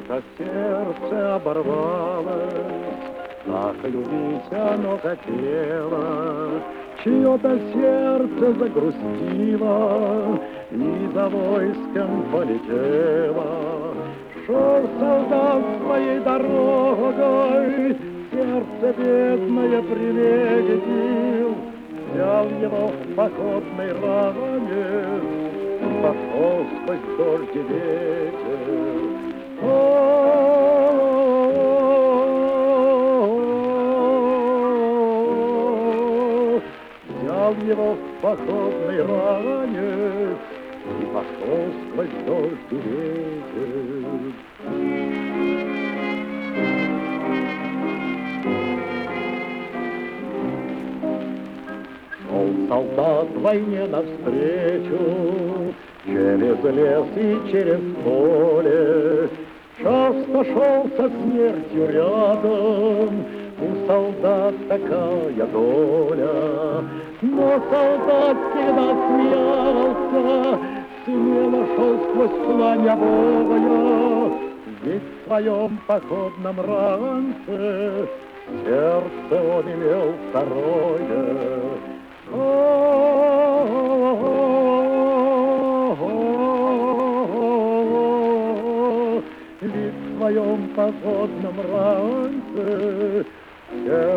Чье-то сердце оборвалось, так любить оно хотело. Чье-то сердце загрустило и за войском полетело. Шел солдат своей дорогой, сердце бедное приметил, взял его в походной ране и пошел сквозь дождь и ветер. Взял его в походной ране и пошел сквозь дождь и ветер. Шел солдат войне навстречу, через лес и через поле. Часто шел со смертью рядом, у солдат такая доля. Но солдат всегда смеялся, смело шел сквозь пламя боя. Ведь в своем походном ранце сердце он имел второе. Ведь в своем походном ранце сердце